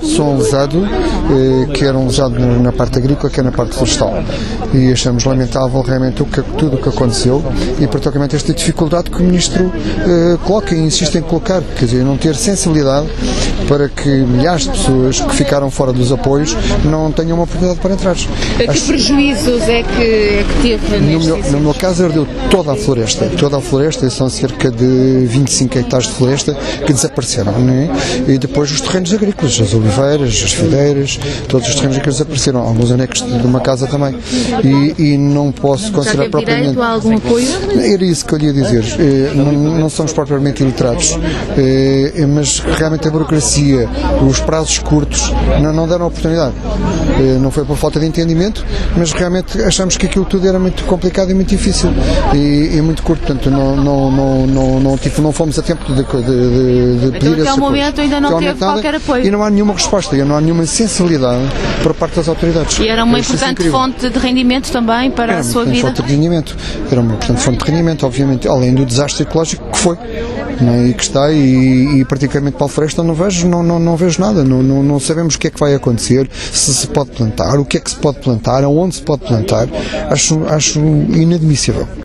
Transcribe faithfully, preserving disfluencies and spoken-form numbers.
só um lesado, eh, que era um lesado na parte agrícola, que é na parte florestal. E achamos lamentável realmente o que, tudo o que aconteceu e, praticamente, esta dificuldade que o Ministro eh, coloca e insiste em colocar, quer dizer, não ter sensibilidade para que milhares de pessoas que ficaram fora dos apoios não tenham uma oportunidade para entrar. Que Acho, prejuízos é que, é que teve no neste meu, no meu caso, ardeu toda a floresta, toda a floresta, são cerca de vinte e cinco hectares de floresta que desapareceram, né? E depois os terrenos agrícolas, as oliveiras, as fideiras, todos os terrenos agrícolas desapareceram, alguns anexos de uma casa também. E, e não posso considerar propriamente. Já teve direito a algum apoio? Era isso que eu ia dizer. Não, não somos propriamente iletrados, mas realmente a burocracia, os prazos curtos, não, não deram oportunidade. Não foi por falta de entendimento, mas realmente achamos que aquilo tudo era muito complicado e muito difícil e, e muito curto, portanto não, não, não, não, não, tipo, não fomos a tempo de, de, de, de pedir então, até o momento ainda não teve qualquer apoio. E não há nenhuma resposta, e não há nenhuma sensibilidade por parte das autoridades. E era uma importante fonte de rendimento também para era a sua vida? Era uma fonte de rendimento, era uma importante fonte de rendimento, obviamente, além do desastre ecológico que foi. Não, e que está, e, e praticamente para a floresta não vejo, não, não, não vejo nada, não, não, não sabemos o que é que vai acontecer, se se pode plantar, o que é que se pode plantar, aonde se pode plantar, acho, acho inadmissível.